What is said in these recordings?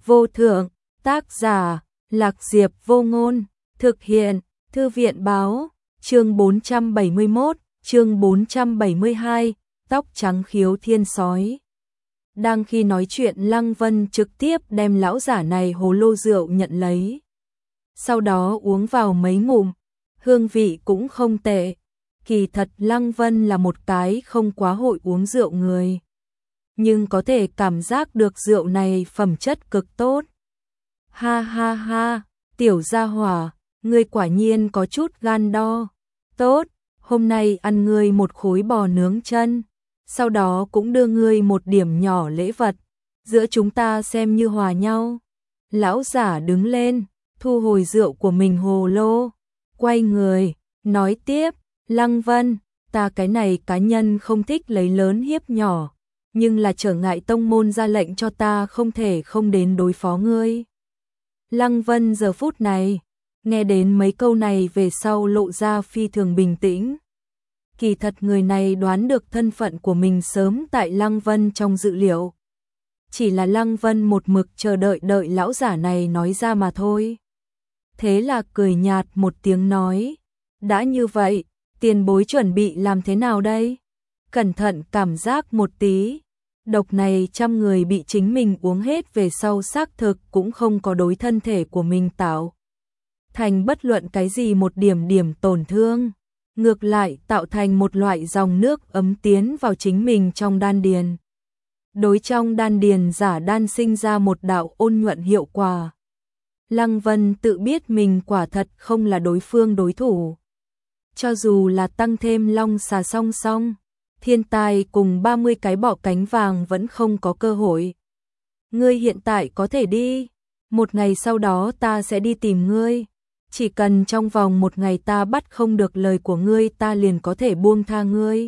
vô thượng, tác giả, Lạc Diệp Vô Ngôn, thực hiện, Thư viện báo, chương 471, chương 472, tóc trắng khiếu thiên sói. Đang khi nói chuyện Lăng Vân trực tiếp đem lão giả này hồ lô rượu nhận lấy. Sau đó uống vào mấy ngụm, hương vị cũng không tệ. Kỳ thật Lăng Vân là một cái không quá hội uống rượu người, nhưng có thể cảm giác được rượu này phẩm chất cực tốt. Ha ha ha, tiểu gia hỏa, ngươi quả nhiên có chút gan đo. Tốt, hôm nay ăn ngươi một khối bò nướng chân, sau đó cũng đưa ngươi một điểm nhỏ lễ vật, giữa chúng ta xem như hòa nhau. Lão giả đứng lên, thu hồi rượu của mình hồ lô, quay người, nói tiếp, Lăng Vân, ta cái này cá nhân không thích lấy lớn hiếp nhỏ, nhưng là trở ngại tông môn ra lệnh cho ta không thể không đến đối phó ngươi. Lăng Vân giờ phút này, nghe đến mấy câu này về sau lộ ra phi thường bình tĩnh. Kỳ thật người này đoán được thân phận của mình sớm tại Lăng Vân trong dự liệu. Chỉ là Lăng Vân một mực chờ đợi lão giả này nói ra mà thôi. Thế là cười nhạt một tiếng nói, đã như vậy, tiền bối chuẩn bị làm thế nào đây? Cẩn thận cảm giác một tí. Độc này trăm người bị chính mình uống hết về sau xác thực cũng không có đối thân thể của mình tạo thành bất luận cái gì một điểm tổn thương. Ngược lại tạo thành một loại dòng nước ấm tiến vào chính mình trong đan điền. Đối trong đan điền giả đan sinh ra một đạo ôn nhuận hiệu quả. Lăng Vân tự biết mình quả thật không là đối phương đối thủ. Cho dù là tăng thêm long xà song song, thiên tài cùng 30 cái bọ cánh vàng vẫn không có cơ hội. Ngươi hiện tại có thể đi, một ngày sau đó ta sẽ đi tìm ngươi. Chỉ cần trong vòng một ngày ta bắt không được lời của ngươi ta liền có thể buông tha ngươi.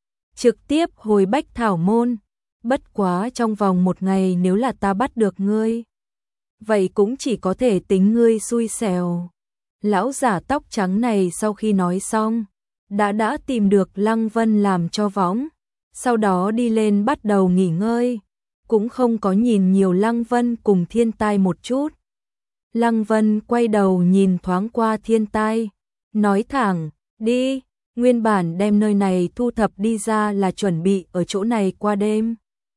Trực tiếp hồi Bách Thảo Môn, bất quá trong vòng một ngày nếu là ta bắt được ngươi, vậy cũng chỉ có thể tính ngươi xui xẻo. Lão giả tóc trắng này sau khi nói xong, đã tìm được Lăng Vân làm cho võng, sau đó đi lên bắt đầu nghỉ ngơi, cũng không có nhìn nhiều Lăng Vân cùng thiên tai một chút. Lăng Vân quay đầu nhìn thoáng qua thiên tai, nói thẳng, đi, nguyên bản đem nơi này thu thập đi ra là chuẩn bị ở chỗ này qua đêm.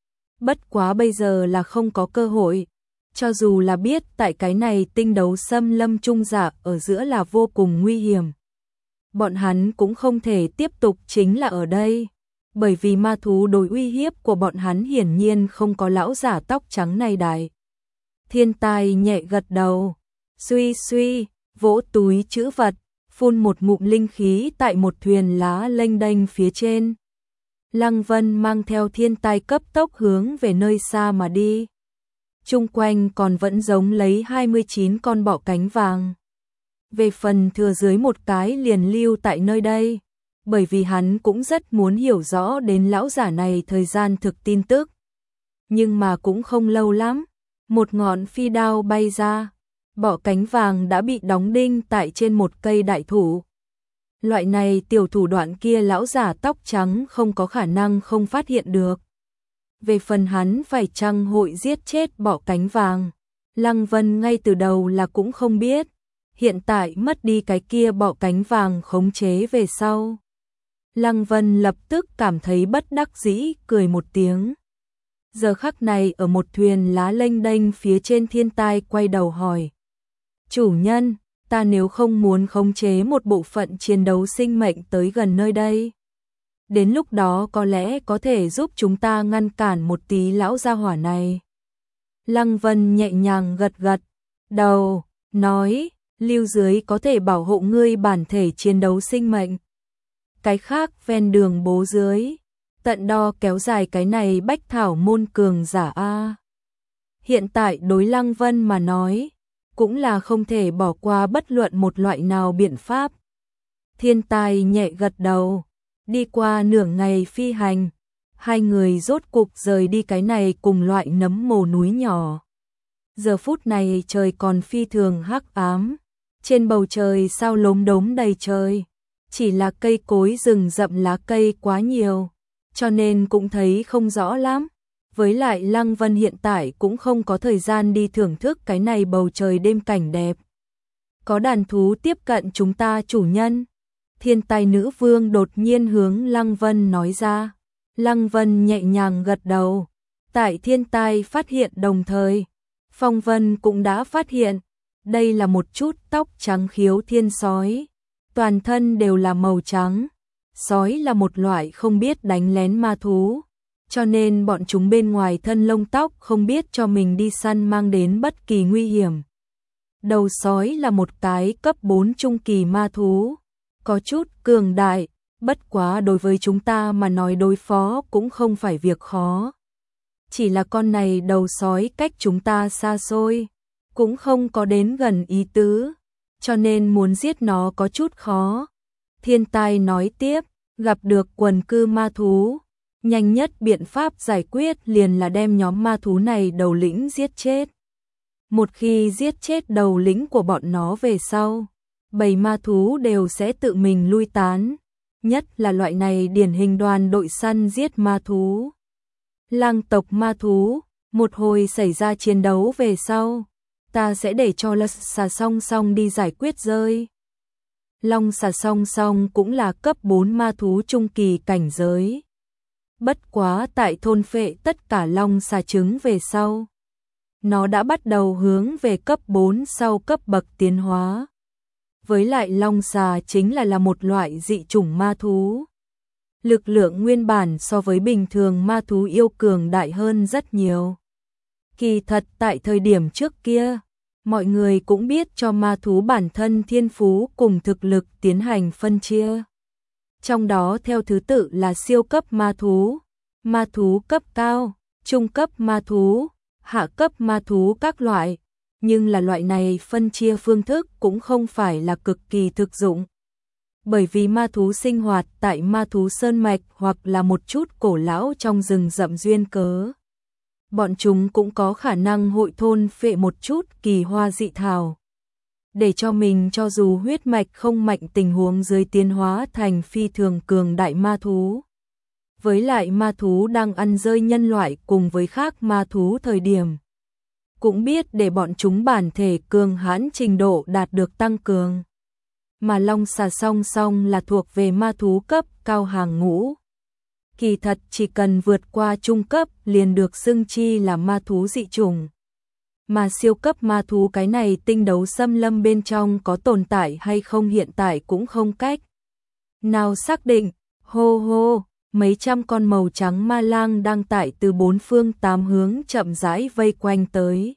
Bất quá bây giờ là không có cơ hội, cho dù là biết tại cái này tinh đấu xâm lâm trung giả ở giữa là vô cùng nguy hiểm. Bọn hắn cũng không thể tiếp tục chính là ở đây, bởi vì ma thú đối uy hiếp của bọn hắn hiển nhiên không có lão giả tóc trắng này đại. Thiên tai nhẹ gật đầu, suy, vỗ túi trữ vật, phun một ngụm linh khí tại một thuyền lá lênh đênh phía trên. Lăng Vân mang theo thiên tai cấp tốc hướng về nơi xa mà đi. Chung quanh còn vẫn giống lấy 29 con bọ cánh vàng. Về phần thừa dưới một cái liền lưu tại nơi đây, bởi vì hắn cũng rất muốn hiểu rõ đến lão giả này thời gian thực tin tức. Nhưng mà cũng không lâu lắm, một ngọn phi đao bay ra, bọ cánh vàng đã bị đóng đinh tại trên một cây đại thụ. Loại này tiểu thủ đoạn kia lão giả tóc trắng không có khả năng không phát hiện được. Về phần hắn phải chăng hội giết chết bọ cánh vàng, Lăng Vân ngay từ đầu là cũng không biết. Hiện tại mất đi cái kia bọ cánh vàng khống chế về sau, Lăng Vân lập tức cảm thấy bất đắc dĩ, cười một tiếng. Giờ khắc này ở một thuyền lá lênh đênh phía trên thiên tai quay đầu hỏi, chủ nhân, ta nếu không muốn khống chế một bộ phận chiến đấu sinh mệnh tới gần nơi đây, đến lúc đó có lẽ có thể giúp chúng ta ngăn cản một tí lão gia hỏa này. Lăng Vân nhẹ nhàng gật đầu, nói, lưu dưới có thể bảo hộ ngươi bản thể chiến đấu sinh mệnh. Cái khác ven đường bố dưới, tận đo kéo dài cái này Bách Thảo Môn cường giả a. Hiện tại đối Lăng Vân mà nói, cũng là không thể bỏ qua bất luận một loại nào biện pháp. Thiên tai nhẹ gật đầu, đi qua nửa ngày phi hành, hai người rốt cục rời đi cái này cùng loại nấm mồ núi nhỏ. Giờ phút này trời còn phi thường hắc ám, trên bầu trời sao lốm đốm đầy trời, chỉ là cây cối rừng rậm lá cây quá nhiều, cho nên cũng thấy không rõ lắm. Với lại Lăng Vân hiện tại cũng không có thời gian đi thưởng thức cái này bầu trời đêm cảnh đẹp. Có đàn thú tiếp cận chúng ta chủ nhân. Thiên tài nữ vương đột nhiên hướng Lăng Vân nói ra. Lăng Vân nhẹ nhàng gật đầu. Tại thiên tai phát hiện đồng thời, Phong Vân cũng đã phát hiện. Đây là một chút tóc trắng khiếu thiên sói. Toàn thân đều là màu trắng. Sói là một loại không biết đánh lén ma thú. Cho nên bọn chúng bên ngoài thân lông tóc không biết cho mình đi săn mang đến bất kỳ nguy hiểm. Đầu sói là một cái cấp 4 trung kỳ ma thú. Có chút cường đại, bất quá đối với chúng ta mà nói đối phó cũng không phải việc khó. Chỉ là con này đầu sói cách chúng ta xa xôi, cũng không có đến gần ý tứ, cho nên muốn giết nó có chút khó. Thiên tai nói tiếp, gặp được quần cư ma thú, nhanh nhất biện pháp giải quyết liền là đem nhóm ma thú này đầu lĩnh giết chết. Một khi giết chết đầu lĩnh của bọn nó về sau, bầy ma thú đều sẽ tự mình lui tán, nhất là loại này điển hình đoàn đội săn giết ma thú. Lang tộc ma thú, một hồi xảy ra chiến đấu về sau, ta sẽ để cho Lật Xà Song Song đi giải quyết rơi. Long Xà Song Song cũng là cấp 4 ma thú trung kỳ cảnh giới. Bất quá tại thôn phệ tất cả long xà trứng về sau, nó đã bắt đầu hướng về cấp 4 sau cấp bậc tiến hóa. Với lại long xà chính là một loại dị chủng ma thú. Lực lượng nguyên bản so với bình thường ma thú yêu cường đại hơn rất nhiều. Kỳ thật tại thời điểm trước kia, mọi người cũng biết cho ma thú bản thân thiên phú cùng thực lực tiến hành phân chia. Trong đó theo thứ tự là siêu cấp ma thú cấp cao, trung cấp ma thú, hạ cấp ma thú các loại. Nhưng là loại này phân chia phương thức cũng không phải là cực kỳ thực dụng. Bởi vì ma thú sinh hoạt tại ma thú sơn mạch hoặc là một chút cổ lão trong rừng rậm duyên cớ. Bọn chúng cũng có khả năng hội thôn phệ một chút kỳ hoa dị thảo. Để cho mình cho dù huyết mạch không mạnh tình huống dưới tiến hóa thành phi thường cường đại ma thú. Với lại ma thú đang ăn rơi nhân loại cùng với khác ma thú thời điểm. Cũng biết để bọn chúng bản thể cường hãn trình độ đạt được tăng cường. Mà long xà song song là thuộc về ma thú cấp cao hàng ngũ. Kỳ thật chỉ cần vượt qua trung cấp liền được xưng chi là ma thú dị chủng. Mà siêu cấp ma thú cái này tinh đấu xâm lâm bên trong có tồn tại hay không hiện tại cũng không cách nào xác định. Hô hô, mấy trăm con màu trắng ma lang đang tại từ bốn phương tám hướng chậm rãi vây quanh tới.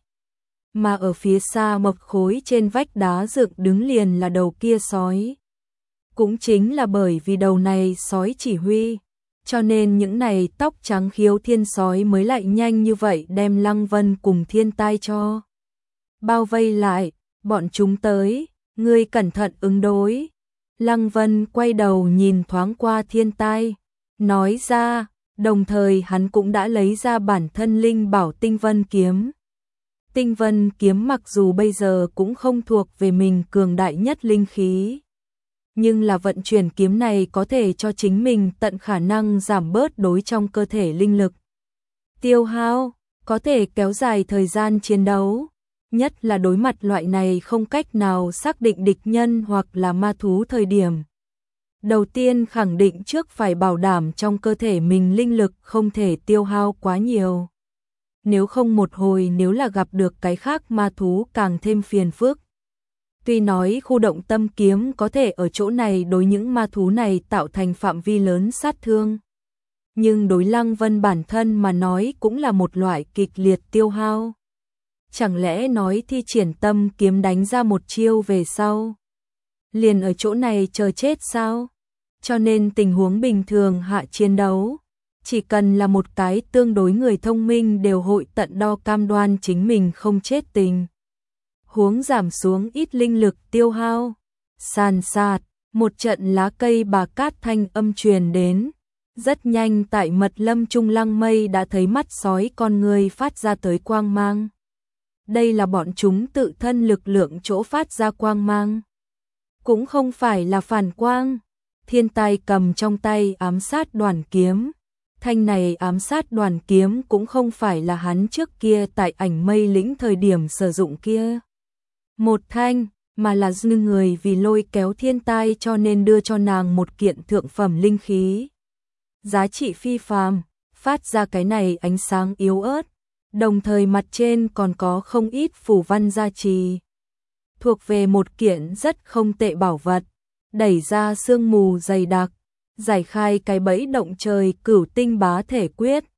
Mà ở phía xa mộc khối trên vách đá dựng đứng liền là đầu kia sói. Cũng chính là bởi vì đầu này sói chỉ huy, cho nên những này tóc trắng khiếu thiên sói mới lại nhanh như vậy đem Lăng Vân cùng thiên tai cho bao vây lại. Bọn chúng tới, ngươi cẩn thận ứng đối. Lăng Vân quay đầu nhìn thoáng qua thiên tai, nói ra, đồng thời hắn cũng đã lấy ra bản thân linh bảo tinh vân kiếm. Tinh vân kiếm mặc dù bây giờ cũng không thuộc về mình cường đại nhất linh khí, nhưng là vận chuyển kiếm này có thể cho chính mình tận khả năng giảm bớt đối trong cơ thể linh lực tiêu hao, có thể kéo dài thời gian chiến đấu, nhất là đối mặt loại này không cách nào xác định địch nhân hoặc là ma thú thời điểm. Đầu tiên khẳng định trước phải bảo đảm trong cơ thể mình linh lực không thể tiêu hao quá nhiều. Nếu không một hồi nếu là gặp được cái khác ma thú càng thêm phiền phức. Tuy nói khu động tâm kiếm có thể ở chỗ này đối những ma thú này tạo thành phạm vi lớn sát thương. Nhưng đối Lăng Vân bản thân mà nói cũng là một loại kịch liệt tiêu hao. Chẳng lẽ nói thi triển tâm kiếm đánh ra một chiêu về sau liền ở chỗ này chờ chết sao? Cho nên tình huống bình thường hạ chiến đấu, chỉ cần là một cái tương đối người thông minh đều hội tận đo cam đoan chính mình không chết tình huống giảm xuống ít linh lực tiêu hao. Sàn sạt, một trận lá cây bà cát thanh âm truyền đến. Rất nhanh tại mật lâm trung Lăng Mây đã thấy mắt sói con người phát ra tới quang mang. Đây là bọn chúng tự thân lực lượng chỗ phát ra quang mang. Cũng không phải là phản quang. Thiên tai cầm trong tay ám sát đoàn kiếm. Thanh này ám sát đoàn kiếm cũng không phải là hắn trước kia tại Ảnh Mây Lĩnh thời điểm sử dụng kia. Một thanh, mà là dư người vì lôi kéo thiên tai cho nên đưa cho nàng một kiện thượng phẩm linh khí. Giá trị phi phàm, phát ra cái này ánh sáng yếu ớt, đồng thời mặt trên còn có không ít phù văn gia trì. Thuộc về một kiện rất không tệ bảo vật, đẩy ra sương mù dày đặc, giải khai cái bẫy động trời cửu tinh bá thể quyết,